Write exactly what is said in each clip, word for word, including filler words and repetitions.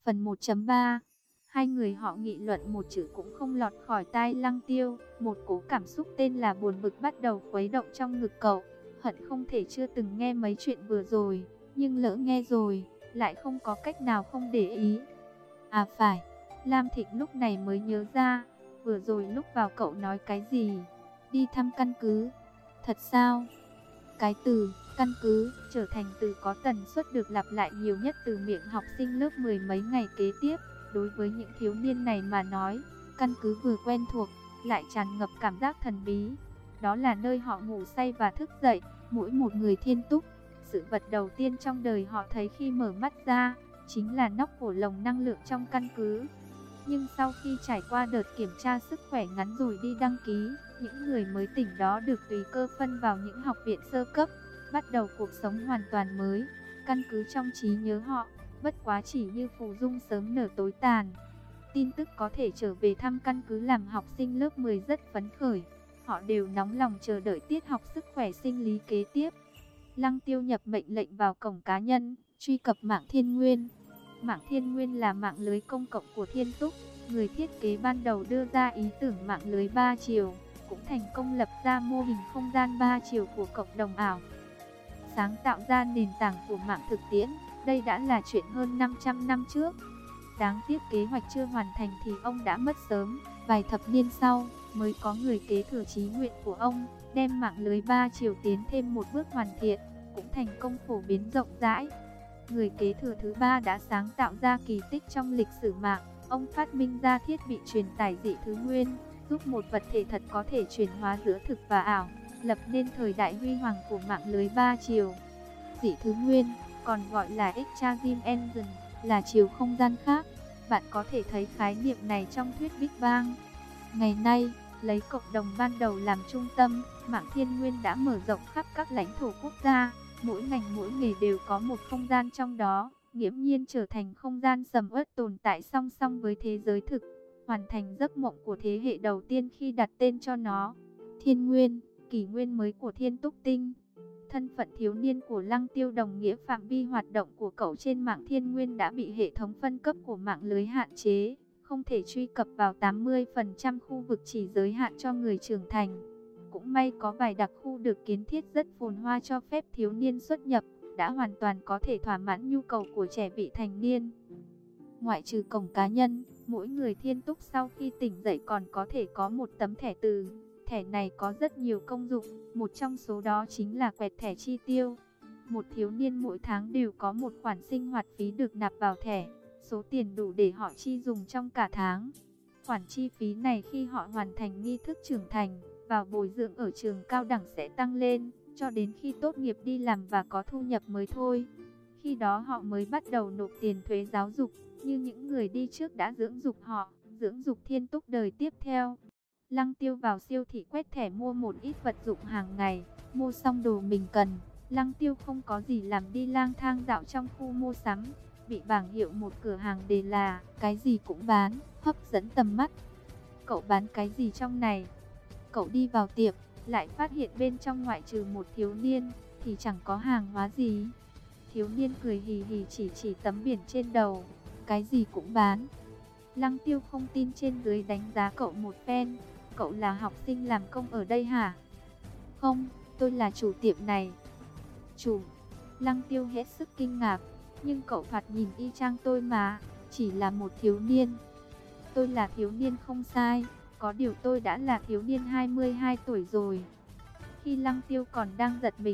Phần một chấm ba. Hai người họ nghị luận một chữ cũng không lọt khỏi tai Lăng Tiêu. Một cố cảm xúc tên là buồn bực bắt đầu khuấy động trong ngực cậu. Hận không thể chưa từng nghe mấy chuyện vừa rồi, nhưng lỡ nghe rồi, lại không có cách nào không để ý. À phải, Lam Thịnh lúc này mới nhớ ra, vừa rồi lúc vào cậu nói cái gì? Đi thăm căn cứ. Thật sao? Cái từ căn cứ trở thành từ có tần suất được lặp lại nhiều nhất từ miệng học sinh lớp mười mấy ngày kế tiếp. Đối với những thiếu niên này mà nói, căn cứ vừa quen thuộc, lại tràn ngập cảm giác thần bí. Đó là nơi họ ngủ say và thức dậy, mỗi một người thiên túc. Sự vật đầu tiên trong đời họ thấy khi mở mắt ra, chính là nóc của lồng năng lượng trong căn cứ. Nhưng sau khi trải qua đợt kiểm tra sức khỏe ngắn rồi đi đăng ký, những người mới tỉnh đó được tùy cơ phân vào những học viện sơ cấp, bắt đầu cuộc sống hoàn toàn mới. Căn cứ trong trí nhớ họ, bất quá chỉ như phù dung sớm nở tối tàn. Tin tức có thể trở về thăm căn cứ làm học sinh lớp mười rất phấn khởi. Họ đều nóng lòng chờ đợi tiết học sức khỏe sinh lý kế tiếp. Lăng Tiêu nhập mệnh lệnh vào cổng cá nhân, truy cập mạng Thiên Nguyên. Mạng Thiên Nguyên là mạng lưới công cộng của Thiên Túc. Người thiết kế ban đầu đưa ra ý tưởng mạng lưới ba chiều, cũng thành công lập ra mô hình không gian ba chiều của cộng đồng ảo, sáng tạo ra nền tảng của mạng thực tiễn. Đây đã là chuyện hơn năm trăm năm trước. Đáng tiếc kế hoạch chưa hoàn thành thì ông đã mất sớm. Vài thập niên sau, mới có người kế thừa chí nguyện của ông, đem mạng lưới ba chiều tiến thêm một bước hoàn thiện, cũng thành công phổ biến rộng rãi. Người kế thừa thứ ba đã sáng tạo ra kỳ tích trong lịch sử mạng. Ông phát minh ra thiết bị truyền tải dị thứ nguyên, giúp một vật thể thật có thể chuyển hóa giữa thực và ảo, lập nên thời đại huy hoàng của mạng lưới ba chiều. Dị thứ nguyên, còn gọi là Extreme Engine, là chiều không gian khác. Bạn có thể thấy khái niệm này trong thuyết Big Bang. Ngày nay, lấy cộng đồng ban đầu làm trung tâm, mạng Thiên Nguyên đã mở rộng khắp các lãnh thổ quốc gia. Mỗi ngành mỗi nghề đều có một không gian trong đó, nghiễm nhiên trở thành không gian sầm uất tồn tại song song với thế giới thực, hoàn thành giấc mộng của thế hệ đầu tiên khi đặt tên cho nó. Thiên Nguyên, kỷ nguyên mới của Thiên Túc Tinh. Thân phận thiếu niên của Lăng Tiêu đồng nghĩa phạm vi hoạt động của cậu trên mạng Thiên Nguyên đã bị hệ thống phân cấp của mạng lưới hạn chế, không thể truy cập vào tám mươi phần trăm khu vực chỉ giới hạn cho người trưởng thành. Cũng may có vài đặc khu được kiến thiết rất phồn hoa cho phép thiếu niên xuất nhập, đã hoàn toàn có thể thỏa mãn nhu cầu của trẻ vị thành niên. Ngoại trừ cổng cá nhân, mỗi người Thiên Túc sau khi tỉnh dậy còn có thể có một tấm thẻ từ. Thẻ này có rất nhiều công dụng, một trong số đó chính là quẹt thẻ chi tiêu. Một thiếu niên mỗi tháng đều có một khoản sinh hoạt phí được nạp vào thẻ, số tiền đủ để họ chi dùng trong cả tháng. Khoản chi phí này khi họ hoàn thành nghi thức trưởng thành, vào bồi dưỡng ở trường cao đẳng sẽ tăng lên, cho đến khi tốt nghiệp đi làm và có thu nhập mới thôi. Khi đó họ mới bắt đầu nộp tiền thuế giáo dục, như những người đi trước đã dưỡng dục họ, dưỡng dục Thiên Túc đời tiếp theo. Lăng Tiêu vào siêu thị quét thẻ mua một ít vật dụng hàng ngày, mua xong đồ mình cần. Lăng Tiêu không có gì làm đi lang thang dạo trong khu mua sắm, bị bảng hiệu một cửa hàng đề là cái gì cũng bán, hấp dẫn tầm mắt. Cậu bán cái gì trong này? Cậu đi vào tiệm, lại phát hiện bên trong ngoại trừ một thiếu niên, thì chẳng có hàng hóa gì. Thiếu niên cười hì hì chỉ chỉ tấm biển trên đầu, cái gì cũng bán. Lăng Tiêu không tin trên dưới đánh giá cậu một phen. Cậu là học sinh làm công ở đây hả? Không, tôi là chủ tiệm này. Chủ? Lăng Tiêu hết sức kinh ngạc. Nhưng cậu thoạt nhìn y chang tôi mà, chỉ là một thiếu niên. Tôi là thiếu niên không sai, có điều tôi đã là thiếu niên hai mươi hai tuổi rồi. Khi Lăng Tiêu còn đang giật mình,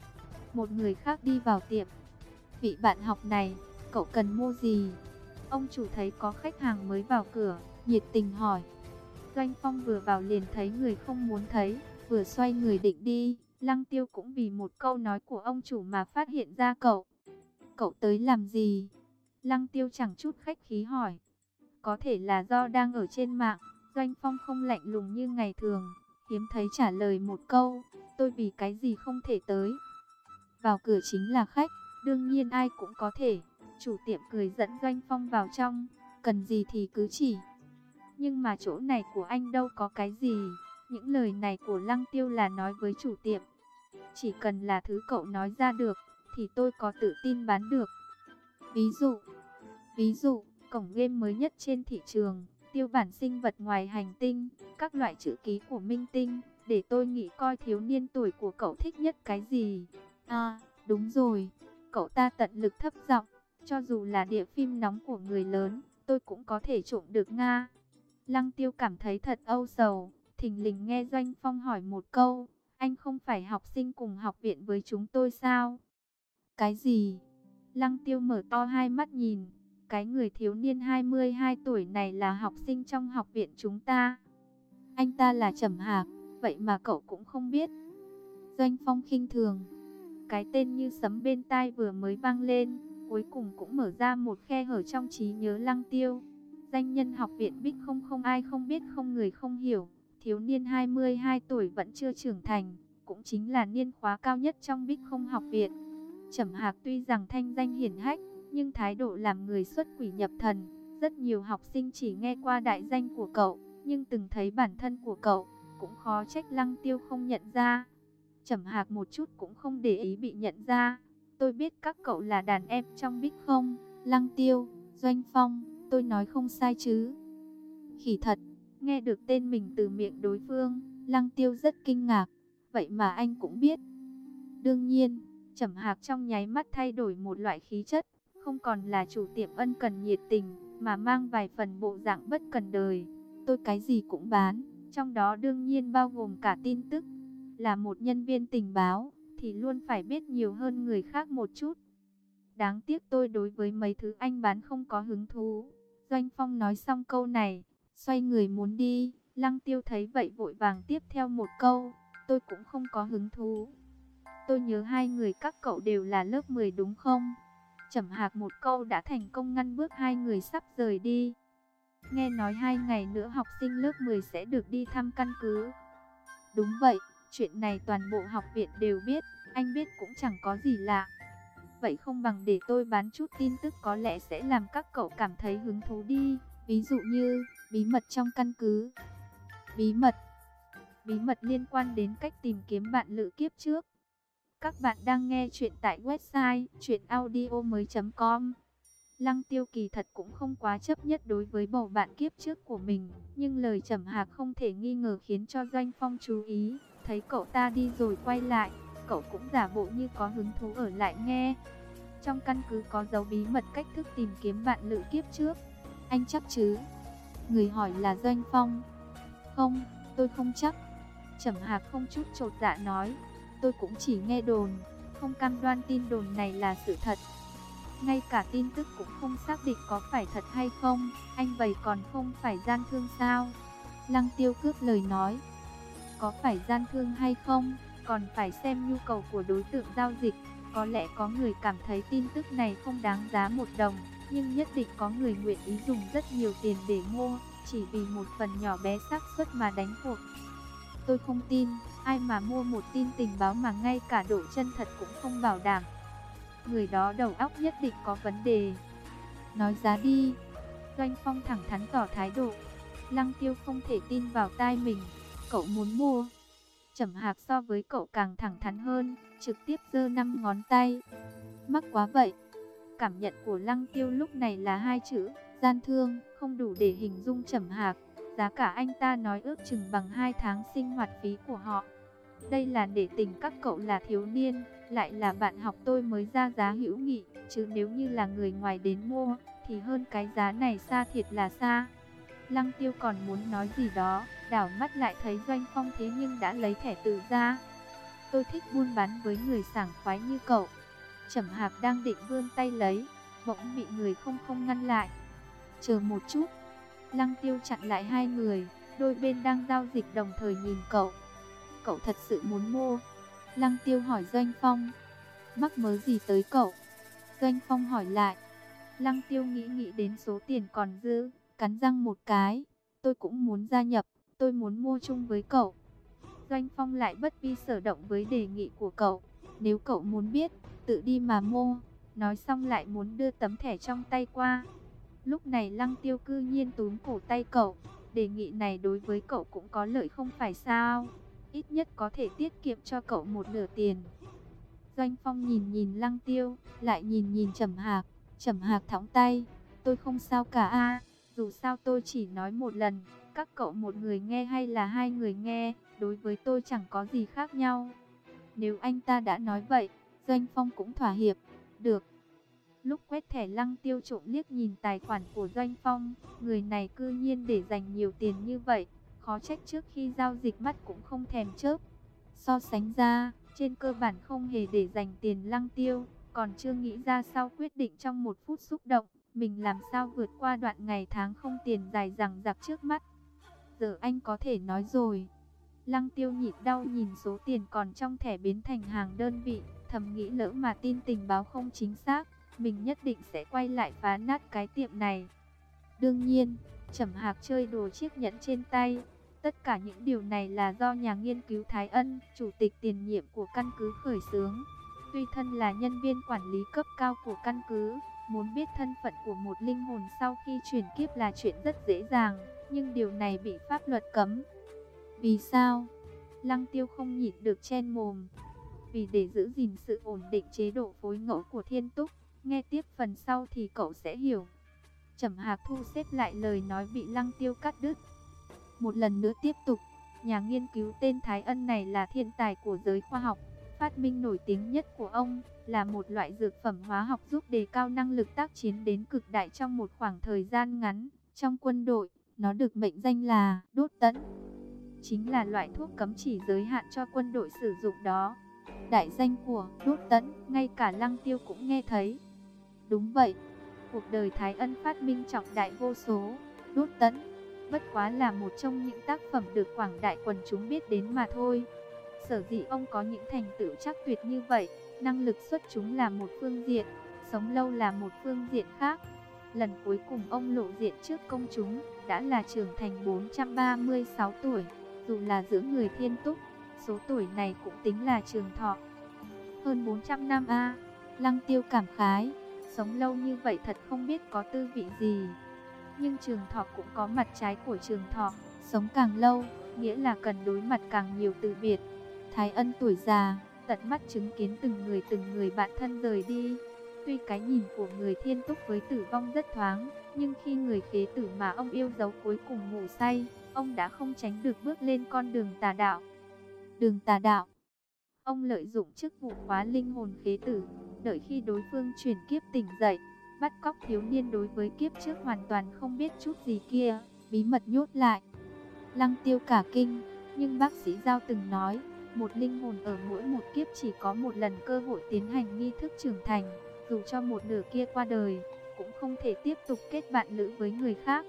một người khác đi vào tiệm. Vị bạn học này, cậu cần mua gì? Ông chủ thấy có khách hàng mới vào cửa, nhiệt tình hỏi. Doanh Phong vừa vào liền thấy người không muốn thấy, vừa xoay người định đi. Lăng Tiêu cũng vì một câu nói của ông chủ mà phát hiện ra cậu. Cậu tới làm gì? Lăng Tiêu chẳng chút khách khí hỏi. Có thể là do đang ở trên mạng, Doanh Phong không lạnh lùng như ngày thường, hiếm thấy trả lời một câu, tôi vì cái gì không thể tới. Vào cửa chính là khách, đương nhiên ai cũng có thể. Chủ tiệm cười dẫn Doanh Phong vào trong, cần gì thì cứ chỉ. Nhưng mà chỗ này của anh đâu có cái gì. Những lời này của Lăng Tiêu là nói với chủ tiệm. Chỉ cần là thứ cậu nói ra được, thì tôi có tự tin bán được. Ví dụ, ví dụ, cổng game mới nhất trên thị trường, tiêu bản sinh vật ngoài hành tinh, các loại chữ ký của minh tinh, để tôi nghĩ coi thiếu niên tuổi của cậu thích nhất cái gì. À, đúng rồi, cậu ta tận lực thấp giọng, cho dù là địa phim nóng của người lớn, tôi cũng có thể trộm được Nga. Lăng Tiêu cảm thấy thật âu sầu, thình lình nghe Doanh Phong hỏi một câu, anh không phải học sinh cùng học viện với chúng tôi sao? Cái gì? Lăng Tiêu mở to hai mắt nhìn, cái người thiếu niên hai mươi hai tuổi này là học sinh trong học viện chúng ta. Anh ta là Trầm Hạc, vậy mà cậu cũng không biết. Doanh Phong khinh thường, cái tên như sấm bên tai vừa mới vang lên, cuối cùng cũng mở ra một khe hở trong trí nhớ Lăng Tiêu. Danh nhân học viện Bích không không ai không biết không người không hiểu, thiếu niên hai mươi hai tuổi vẫn chưa trưởng thành, cũng chính là niên khóa cao nhất trong Bích không học viện. Trầm Hạc tuy rằng thanh danh hiển hách, nhưng thái độ làm người xuất quỷ nhập thần. Rất nhiều học sinh chỉ nghe qua đại danh của cậu, nhưng từng thấy bản thân của cậu, cũng khó trách Lăng Tiêu không nhận ra. Trầm Hạc một chút cũng không để ý bị nhận ra. Tôi biết các cậu là đàn em trong Bích không, Lăng Tiêu, Doanh Phong, tôi nói không sai chứ? Khỉ thật, nghe được tên mình từ miệng đối phương, Lăng Tiêu rất kinh ngạc. Vậy mà anh cũng biết. Đương nhiên, Trầm Hạc trong nháy mắt thay đổi một loại khí chất, không còn là chủ tiệm ân cần nhiệt tình, mà mang vài phần bộ dạng bất cần đời. Tôi cái gì cũng bán, trong đó đương nhiên bao gồm cả tin tức. Là một nhân viên tình báo, thì luôn phải biết nhiều hơn người khác một chút. Đáng tiếc tôi đối với mấy thứ anh bán không có hứng thú. Doanh Phong nói xong câu này, xoay người muốn đi. Lăng Tiêu thấy vậy vội vàng tiếp theo một câu, tôi cũng không có hứng thú. Tôi nhớ hai người các cậu đều là lớp mười đúng không? Trầm Hạc một câu đã thành công ngăn bước hai người sắp rời đi. Nghe nói hai ngày nữa học sinh lớp mười sẽ được đi thăm căn cứ. Đúng vậy, chuyện này toàn bộ học viện đều biết, anh biết cũng chẳng có gì lạ. Vậy không bằng để tôi bán chút tin tức có lẽ sẽ làm các cậu cảm thấy hứng thú đi. Ví dụ như, bí mật trong căn cứ. Bí mật? Bí mật liên quan đến cách tìm kiếm bạn lữ kiếp trước. Các bạn đang nghe chuyện tại website truyện audio mới chấm com. Lăng Tiêu kỳ thật cũng không quá chấp nhất đối với bầu bạn kiếp trước của mình, nhưng lời Trầm Hạc không thể nghi ngờ khiến cho Doanh Phong chú ý. Thấy cậu ta đi rồi quay lại, cậu cũng giả bộ như có hứng thú ở lại nghe. Trong căn cứ có dấu bí mật cách thức tìm kiếm bạn lữ kiếp trước. Anh chắc chứ? Người hỏi là Doanh Phong. Không, tôi không chắc. Trầm Hạc không chút chột dạ nói. Tôi cũng chỉ nghe đồn, không cam đoan tin đồn này là sự thật. Ngay cả tin tức cũng không xác định có phải thật hay không, anh vậy còn không phải gian thương sao? Lăng Tiêu cướp lời nói. Có phải gian thương hay không, còn phải xem nhu cầu của đối tượng giao dịch. Có lẽ có người cảm thấy tin tức này không đáng giá một đồng, nhưng nhất định có người nguyện ý dùng rất nhiều tiền để mua, chỉ vì một phần nhỏ bé xác suất mà đánh cuộc. Tôi không tin, ai mà mua một tin tình báo mà ngay cả độ chân thật cũng không bảo đảm. Người đó đầu óc nhất định có vấn đề. Nói giá đi. Doanh Phong thẳng thắn tỏ thái độ. Lăng Tiêu không thể tin vào tai mình. Cậu muốn mua? Trầm Hạc so với cậu càng thẳng thắn hơn, trực tiếp giơ năm ngón tay. Mắc quá vậy. Cảm nhận của Lăng Tiêu lúc này là hai chữ, gian thương, không đủ để hình dung Trầm Hạc. Giá cả anh ta nói ước chừng bằng hai tháng sinh hoạt phí của họ. Đây là để tình các cậu là thiếu niên, lại là bạn học tôi mới ra giá hữu nghị, chứ nếu như là người ngoài đến mua, thì hơn cái giá này xa thiệt là xa. Lăng Tiêu còn muốn nói gì đó, đảo mắt lại thấy Doanh Phong thế nhưng đã lấy thẻ từ ra. Tôi thích buôn bán với người sảng khoái như cậu. Trầm Hạc đang định vươn tay lấy, bỗng bị người không không ngăn lại. Chờ một chút. Lăng Tiêu chặn lại hai người, đôi bên đang giao dịch đồng thời nhìn cậu. Cậu thật sự muốn mua? Lăng Tiêu hỏi Doanh Phong. Mắc mớ gì tới cậu? Doanh Phong hỏi lại. Lăng Tiêu nghĩ nghĩ đến số tiền còn dư, cắn răng một cái. Tôi cũng muốn gia nhập, tôi muốn mua chung với cậu. Doanh Phong lại bất vi sở động với đề nghị của cậu. Nếu cậu muốn biết, tự đi mà mua. Nói xong lại muốn đưa tấm thẻ trong tay qua. Lúc này Lăng Tiêu cư nhiên túm cổ tay cậu. Đề nghị này đối với cậu cũng có lợi không phải sao? Ít nhất có thể tiết kiệm cho cậu một nửa tiền. Doanh Phong nhìn nhìn Lăng Tiêu, lại nhìn nhìn Trầm Hạc. Trầm Hạc thõng tay. Tôi không sao cả a, dù sao tôi chỉ nói một lần, các cậu một người nghe hay là hai người nghe, đối với tôi chẳng có gì khác nhau. Nếu anh ta đã nói vậy, Doanh Phong cũng thỏa hiệp. Được. Lúc quét thẻ, Lăng Tiêu trộm liếc nhìn tài khoản của Doanh Phong, người này cư nhiên để dành nhiều tiền như vậy, khó trách trước khi giao dịch mắt cũng không thèm chớp. So sánh ra, trên cơ bản không hề để dành tiền Lăng Tiêu, còn chưa nghĩ ra sau quyết định trong một phút xúc động, mình làm sao vượt qua đoạn ngày tháng không tiền dài dằng dặc trước mắt. Giờ anh có thể nói rồi. Lăng Tiêu nhịn đau nhìn số tiền còn trong thẻ biến thành hàng đơn vị, thầm nghĩ lỡ mà tin tình báo không chính xác, mình nhất định sẽ quay lại phá nát cái tiệm này. Đương nhiên, Trầm Hạc chơi đồ chiếc nhẫn trên tay. Tất cả những điều này là do nhà nghiên cứu Thái Ân, chủ tịch tiền nhiệm của căn cứ khởi xướng. Tuy thân là nhân viên quản lý cấp cao của căn cứ, muốn biết thân phận của một linh hồn sau khi chuyển kiếp là chuyện rất dễ dàng, nhưng điều này bị pháp luật cấm. Vì sao? Lăng Tiêu không nhịn được chen mồm. Vì để giữ gìn sự ổn định chế độ phối ngẫu của Thiên Túc. Nghe tiếp phần sau thì cậu sẽ hiểu. Trầm Hạc thu xếp lại lời nói bị Lăng Tiêu cắt đứt. Một lần nữa tiếp tục, nhà nghiên cứu tên Thái Ân này là thiên tài của giới khoa học. Phát minh nổi tiếng nhất của ông là một loại dược phẩm hóa học giúp đề cao năng lực tác chiến đến cực đại trong một khoảng thời gian ngắn. Trong quân đội, nó được mệnh danh là đốt tẫn. Chính là loại thuốc cấm chỉ giới hạn cho quân đội sử dụng đó. Đại danh của đốt tẫn, ngay cả Lăng Tiêu cũng nghe thấy. Đúng vậy, cuộc đời Thái Ân phát minh trọng đại vô số. Đốt tẫn, bất quá là một trong những tác phẩm được quảng đại quần chúng biết đến mà thôi. Sở dĩ ông có những thành tựu chắc tuyệt như vậy, năng lực xuất chúng là một phương diện, sống lâu là một phương diện khác. Lần cuối cùng ông lộ diện trước công chúng đã là trưởng thành bốn trăm ba mươi sáu tuổi. Dù là giữa người Thiên Túc, số tuổi này cũng tính là trường thọ. Hơn bốn trăm năm a. Lăng Tiêu cảm khái, sống lâu như vậy thật không biết có tư vị gì. Nhưng trường thọ cũng có mặt trái của trường thọ, sống càng lâu, nghĩa là cần đối mặt càng nhiều từ biệt. Thái Ân tuổi già, tận mắt chứng kiến từng người từng người bạn thân rời đi. Tuy cái nhìn của người Thiên Túc với tử vong rất thoáng, nhưng khi người khế tử mà ông yêu dấu cuối cùng ngủ say, ông đã không tránh được bước lên con đường tà đạo. Đường tà đạo. Ông lợi dụng chức vụ khóa linh hồn khế tử, đợi khi đối phương chuyển kiếp tỉnh dậy, bắt cóc thiếu niên đối với kiếp trước hoàn toàn không biết chút gì kia, bí mật nhốt lại. Lăng Tiêu cả kinh, nhưng bác sĩ Giao từng nói, một linh hồn ở mỗi một kiếp chỉ có một lần cơ hội tiến hành nghi thức trưởng thành, dù cho một nửa kia qua đời, cũng không thể tiếp tục kết bạn lữ với người khác.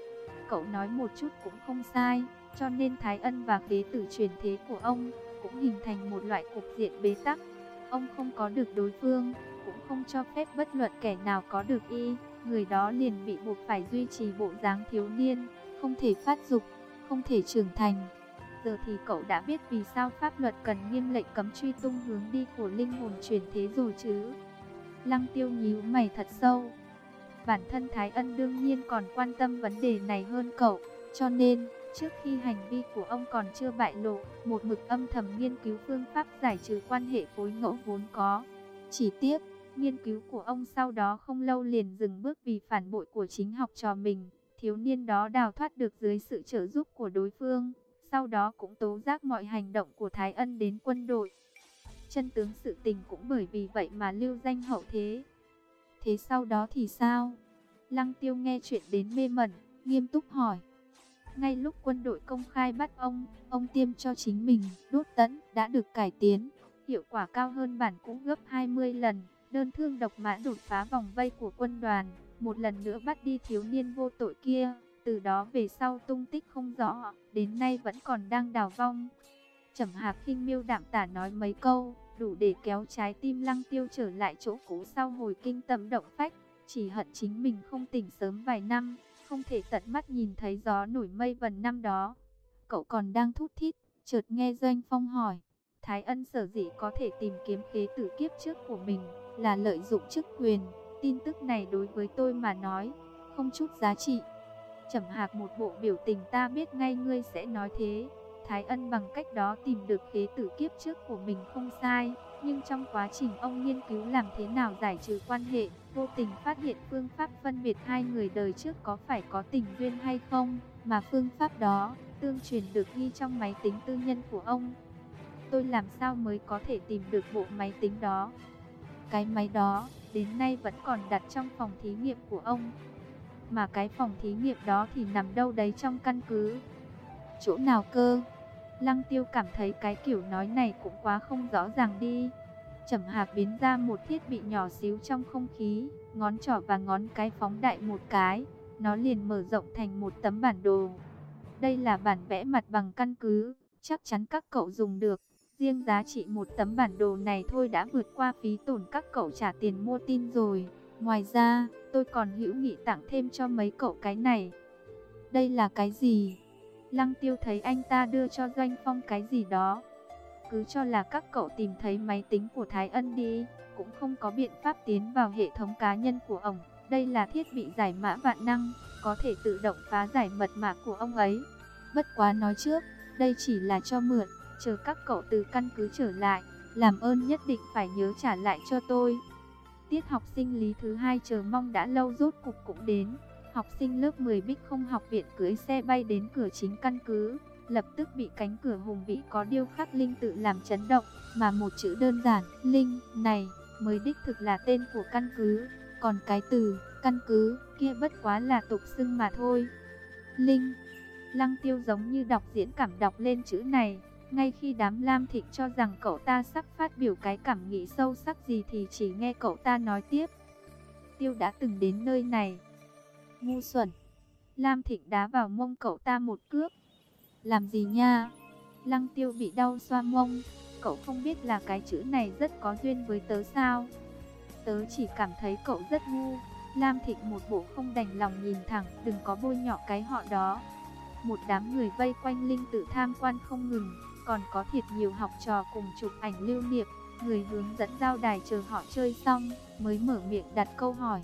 Cậu nói một chút cũng không sai, cho nên Thái Ân và khế tử truyền thế của ông cũng hình thành một loại cục diện bế tắc. Ông không có được đối phương, cũng không cho phép bất luận kẻ nào có được y, người đó liền bị buộc phải duy trì bộ dáng thiếu niên, không thể phát dục, không thể trưởng thành. Giờ thì cậu đã biết vì sao pháp luật cần nghiêm lệnh cấm truy tung hướng đi của linh hồn chuyển thế rồi chứ. Lăng Tiêu nhíu mày thật sâu. Bản thân Thái Ân đương nhiên còn quan tâm vấn đề này hơn cậu, cho nên, trước khi hành vi của ông còn chưa bại lộ, một mực âm thầm nghiên cứu phương pháp giải trừ quan hệ phối ngẫu vốn có. Chỉ tiếc, nghiên cứu của ông sau đó không lâu liền dừng bước vì phản bội của chính học trò mình. Thiếu niên đó đào thoát được dưới sự trợ giúp của đối phương, sau đó cũng tố giác mọi hành động của Thái Ân đến quân đội. Chân tướng sự tình cũng bởi vì vậy mà lưu danh hậu thế. Thế sau đó thì sao? Lăng Tiêu nghe chuyện đến mê mẩn, nghiêm túc hỏi. Ngay lúc quân đội công khai bắt ông, ông tiêm cho chính mình đốt tẫn đã được cải tiến, hiệu quả cao hơn bản cũ gấp hai mươi lần, đơn thương độc mã đột phá vòng vây của quân đoàn, một lần nữa bắt đi thiếu niên vô tội kia, từ đó về sau tung tích không rõ, đến nay vẫn còn đang đào vong. Trầm Hạc khinh miêu đạm tả nói mấy câu, đủ để kéo trái tim Lăng Tiêu trở lại chỗ cũ sau hồi kinh tâm động phách, chỉ hận chính mình không tỉnh sớm vài năm, không thể tận mắt nhìn thấy gió nổi mây vần năm đó. Cậu còn đang thút thít, chợt nghe Doanh Phong hỏi, Thái Ân sở dĩ có thể tìm kiếm khế tử kiếp trước của mình, là lợi dụng chức quyền, tin tức này đối với tôi mà nói, không chút giá trị. Trầm Hạc một bộ biểu tình ta biết ngay ngươi sẽ nói thế. Thái Ân bằng cách đó tìm được khế tử kiếp trước của mình không sai, Nhưng trong quá trình ông nghiên cứu làm thế nào giải trừ quan hệ, vô tình phát hiện phương pháp phân biệt hai người đời trước có phải có tình duyên hay không, mà phương pháp đó tương truyền được ghi trong máy tính tư nhân của ông. Tôi làm sao mới có thể tìm được bộ máy tính đó? Cái máy đó đến nay vẫn còn đặt trong phòng thí nghiệm của ông. Mà cái phòng thí nghiệm đó thì nằm đâu đấy trong căn cứ? Chỗ nào cơ? Lăng Tiêu cảm thấy cái kiểu nói này cũng quá không rõ ràng đi. Trầm Hạc biến ra một thiết bị nhỏ xíu trong không khí, ngón trỏ và ngón cái phóng đại một cái, nó liền mở rộng thành một tấm bản đồ. Đây là bản vẽ mặt bằng căn cứ, chắc chắn các cậu dùng được. Riêng giá trị một tấm bản đồ này thôi đã vượt qua phí tổn các cậu trả tiền mua tin rồi. Ngoài ra, tôi còn hữu nghị tặng thêm cho mấy cậu cái này. Đây là cái gì? Lăng Tiêu thấy anh ta đưa cho Doanh Phong cái gì đó. Cứ cho là các cậu tìm thấy máy tính của Thái Ân đi, cũng không có biện pháp tiến vào hệ thống cá nhân của ông. Đây là thiết bị giải mã vạn năng, có thể tự động phá giải mật mã của ông ấy. Bất quá nói trước, đây chỉ là cho mượn, chờ các cậu từ căn cứ trở lại, làm ơn nhất định phải nhớ trả lại cho tôi. Tiết học sinh lý thứ hai chờ mong đã lâu rốt cục cũng đến. Học sinh lớp mười Bích Không học viện cưỡi xe bay đến cửa chính căn cứ, lập tức bị cánh cửa hùng vĩ có điêu khắc linh tự làm chấn động, mà một chữ đơn giản, linh, này, mới đích thực là tên của căn cứ, còn cái từ, căn cứ, kia bất quá là tục xưng mà thôi. Linh, Lăng Tiêu giống như đọc diễn cảm đọc lên chữ này, ngay khi đám Lam Thịnh cho rằng cậu ta sắp phát biểu cái cảm nghĩ sâu sắc gì thì chỉ nghe cậu ta nói tiếp. Tiêu đã từng đến nơi này. Ngu xuẩn. Lam Thịnh đá vào mông cậu ta một cước. Làm gì nha? Lăng Tiêu bị đau xoa mông. Cậu không biết là cái chữ này rất có duyên với tớ sao? Tớ chỉ cảm thấy cậu rất ngu. Lam Thịnh một bộ không đành lòng nhìn thẳng, đừng có bôi nhọ cái họ đó. Một đám người vây quanh linh tự tham quan không ngừng, còn có thiệt nhiều học trò cùng chụp ảnh lưu niệm. Người hướng dẫn giao đài chờ họ chơi xong, mới mở miệng đặt câu hỏi.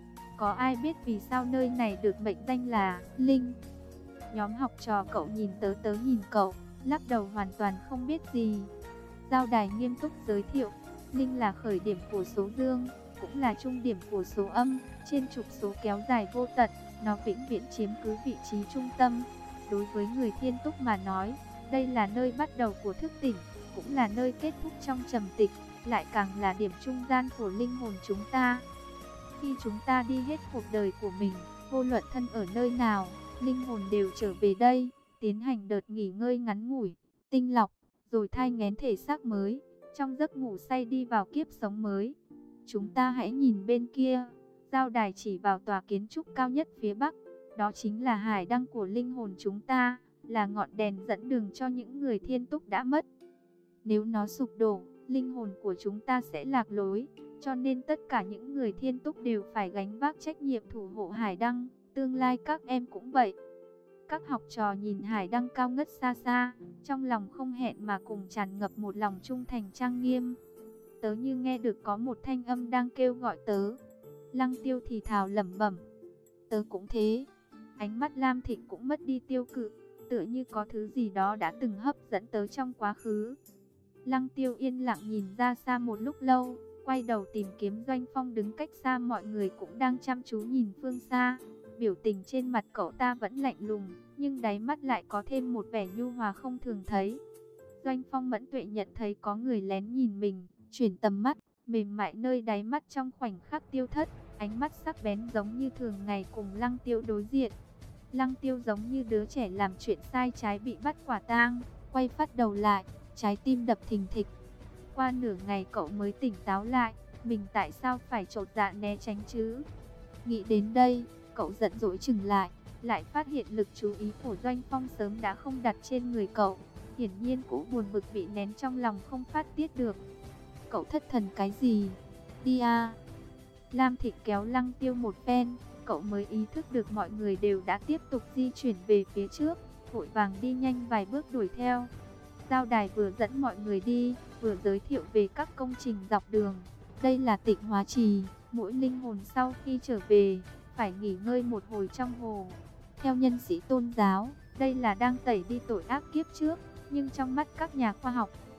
Có ai biết vì sao nơi này được mệnh danh là Linh? Nhóm học trò cậu nhìn tớ tớ nhìn cậu, lắc đầu hoàn toàn không biết gì. Giao đài nghiêm túc giới thiệu, Linh là khởi điểm của số dương, cũng là trung điểm của số âm, trên trục số kéo dài vô tận, nó vĩnh viễn chiếm cứ vị trí trung tâm. Đối với người thiên túc mà nói, đây là nơi bắt đầu của thức tỉnh, cũng là nơi kết thúc trong trầm tịch, lại càng là điểm trung gian của linh hồn chúng ta. Khi chúng ta đi hết cuộc đời của mình, vô luận thân ở nơi nào, linh hồn đều trở về đây, tiến hành đợt nghỉ ngơi ngắn ngủi, tinh lọc, rồi thai nghén thể xác mới, trong giấc ngủ say đi vào kiếp sống mới. Chúng ta hãy nhìn bên kia, giao đài chỉ vào tòa kiến trúc cao nhất phía bắc, đó chính là hải đăng của linh hồn chúng ta, là ngọn đèn dẫn đường cho những người thiên túc đã mất. Nếu nó sụp đổ, linh hồn của chúng ta sẽ lạc lối, cho nên tất cả những người thiên túc đều phải gánh vác trách nhiệm thủ hộ hải đăng, tương lai các em cũng vậy. Các học trò nhìn hải đăng cao ngất xa xa, trong lòng không hẹn mà cùng tràn ngập một lòng trung thành trang nghiêm. Tớ như nghe được có một thanh âm đang kêu gọi tớ. Lăng Tiêu thì thào lẩm bẩm. Tớ cũng thế. Ánh mắt Lam Thịnh cũng mất đi tiêu cự, tựa như có thứ gì đó đã từng hấp dẫn tớ trong quá khứ. Lăng Tiêu yên lặng nhìn ra xa một lúc lâu, quay đầu tìm kiếm Doanh Phong đứng cách xa mọi người cũng đang chăm chú nhìn phương xa. Biểu tình trên mặt cậu ta vẫn lạnh lùng, nhưng đáy mắt lại có thêm một vẻ nhu hòa không thường thấy. Doanh Phong mẫn tuệ nhận thấy có người lén nhìn mình, chuyển tầm mắt, mềm mại nơi đáy mắt trong khoảnh khắc tiêu thất, ánh mắt sắc bén giống như thường ngày cùng Lăng Tiêu đối diện. Lăng Tiêu giống như đứa trẻ làm chuyện sai trái bị bắt quả tang, quay phát đầu lại, trái tim đập thình thịch. Qua nửa ngày cậu mới tỉnh táo lại, mình tại sao phải chột dạ né tránh chứ? Nghĩ đến đây, cậu giận dỗi chừng lại, lại phát hiện lực chú ý của Doanh Phong sớm đã không đặt trên người cậu. Hiển nhiên cũ buồn bực bị nén trong lòng không phát tiết được. Cậu thất thần cái gì? Đi à! Lam Thịnh kéo Lăng Tiêu một phen, cậu mới ý thức được mọi người đều đã tiếp tục di chuyển về phía trước, vội vàng đi nhanh vài bước đuổi theo. Giao đài vừa dẫn mọi người đi, vừa giới thiệu về các công trình dọc đường. Đây là Tịnh Hóa Trì, mỗi linh hồn sau khi trở về, phải nghỉ ngơi một hồi trong hồ. Theo nhân sĩ tôn giáo, đây là đang tẩy đi tội ác kiếp trước, nhưng trong mắt các nhà khoa học,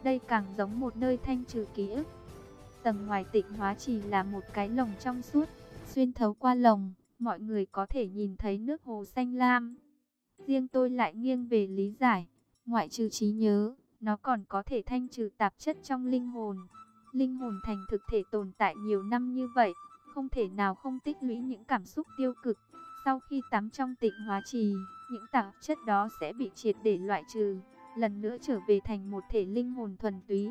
Đây càng giống một nơi thanh trừ ký ức. Tầng ngoài Tịnh Hóa Trì là một cái lồng trong suốt, xuyên thấu qua lồng, mọi người có thể nhìn thấy nước hồ xanh lam. Riêng tôi lại nghiêng về lý giải, ngoại trừ trí nhớ, nó còn có thể thanh trừ tạp chất trong linh hồn. Linh hồn thành thực thể tồn tại nhiều năm như vậy, không thể nào không tích lũy những cảm xúc tiêu cực. Sau khi tắm trong Tịnh Hóa Trì, những tạp chất đó sẽ bị triệt để loại trừ, lần nữa trở về thành một thể linh hồn thuần túy.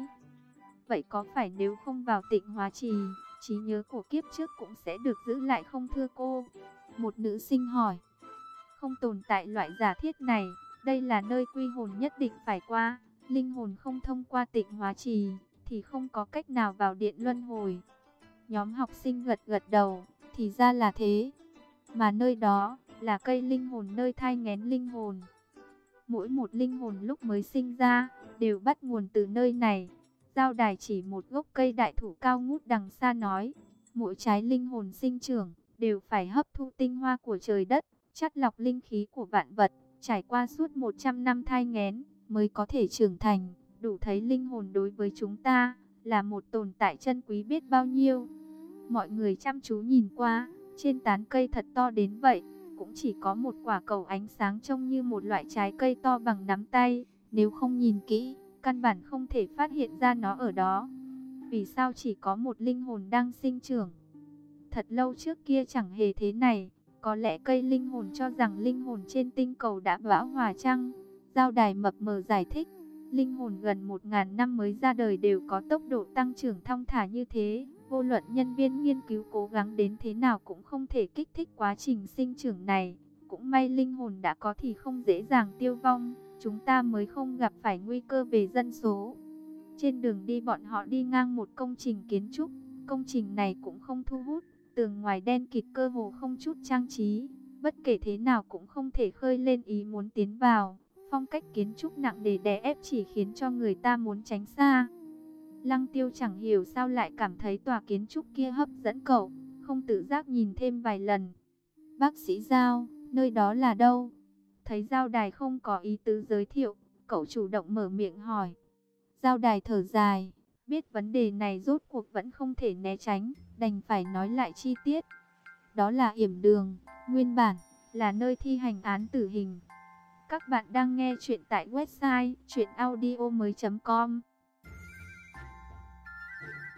Vậy có phải nếu không vào Tịnh Hóa Trì, trí nhớ của kiếp trước cũng sẽ được giữ lại không thưa cô? Một nữ sinh hỏi. Không tồn tại loại giả thiết này, đây là nơi quy hồn nhất định phải qua. Linh hồn không thông qua Tịnh Hóa Trì, thì không có cách nào vào điện luân hồi. Nhóm học sinh gật gật đầu, thì ra là thế. Mà nơi đó, là cây linh hồn, nơi thai nghén linh hồn. Mỗi một linh hồn lúc mới sinh ra, đều bắt nguồn từ nơi này. Giao Đài chỉ một gốc cây đại thụ cao ngút đằng xa nói, mỗi trái linh hồn sinh trưởng, đều phải hấp thu tinh hoa của trời đất, chắt lọc linh khí của vạn vật, trải qua suốt một trăm năm thai nghén, mới có thể trưởng thành, đủ thấy linh hồn đối với chúng ta, là một tồn tại chân quý biết bao nhiêu. Mọi người chăm chú nhìn qua, trên tán cây thật to đến vậy, cũng chỉ có một quả cầu ánh sáng trông như một loại trái cây to bằng nắm tay, nếu không nhìn kỹ, căn bản không thể phát hiện ra nó ở đó. Vì sao chỉ có một linh hồn đang sinh trưởng? Thật lâu trước kia chẳng hề thế này, có lẽ cây linh hồn cho rằng linh hồn trên tinh cầu đã bão hòa chăng? Giao Đài mập mờ giải thích, linh hồn gần một ngàn năm mới ra đời đều có tốc độ tăng trưởng thong thả như thế. Vô luận nhân viên nghiên cứu cố gắng đến thế nào cũng không thể kích thích quá trình sinh trưởng này. Cũng may linh hồn đã có thì không dễ dàng tiêu vong, chúng ta mới không gặp phải nguy cơ về dân số. Trên đường đi bọn họ đi ngang một công trình kiến trúc, công trình này cũng không thu hút, tường ngoài đen kịt cơ hồ không chút trang trí, bất kể thế nào cũng không thể khơi lên ý muốn tiến vào. Phong cách kiến trúc nặng nề đè ép chỉ khiến cho người ta muốn tránh xa. Lăng Tiêu chẳng hiểu sao lại cảm thấy tòa kiến trúc kia hấp dẫn cậu, không tự giác nhìn thêm vài lần. Bác sĩ Giao, nơi đó là đâu? Thấy Giao Đài không có ý tứ giới thiệu, cậu chủ động mở miệng hỏi. Giao Đài thở dài, biết vấn đề này rốt cuộc vẫn không thể né tránh, đành phải nói lại chi tiết. Đó là Yểm Đường, nguyên bản là nơi thi hành án tử hình. Các bạn đang nghe chuyện tại website truyện audio mới chấm com.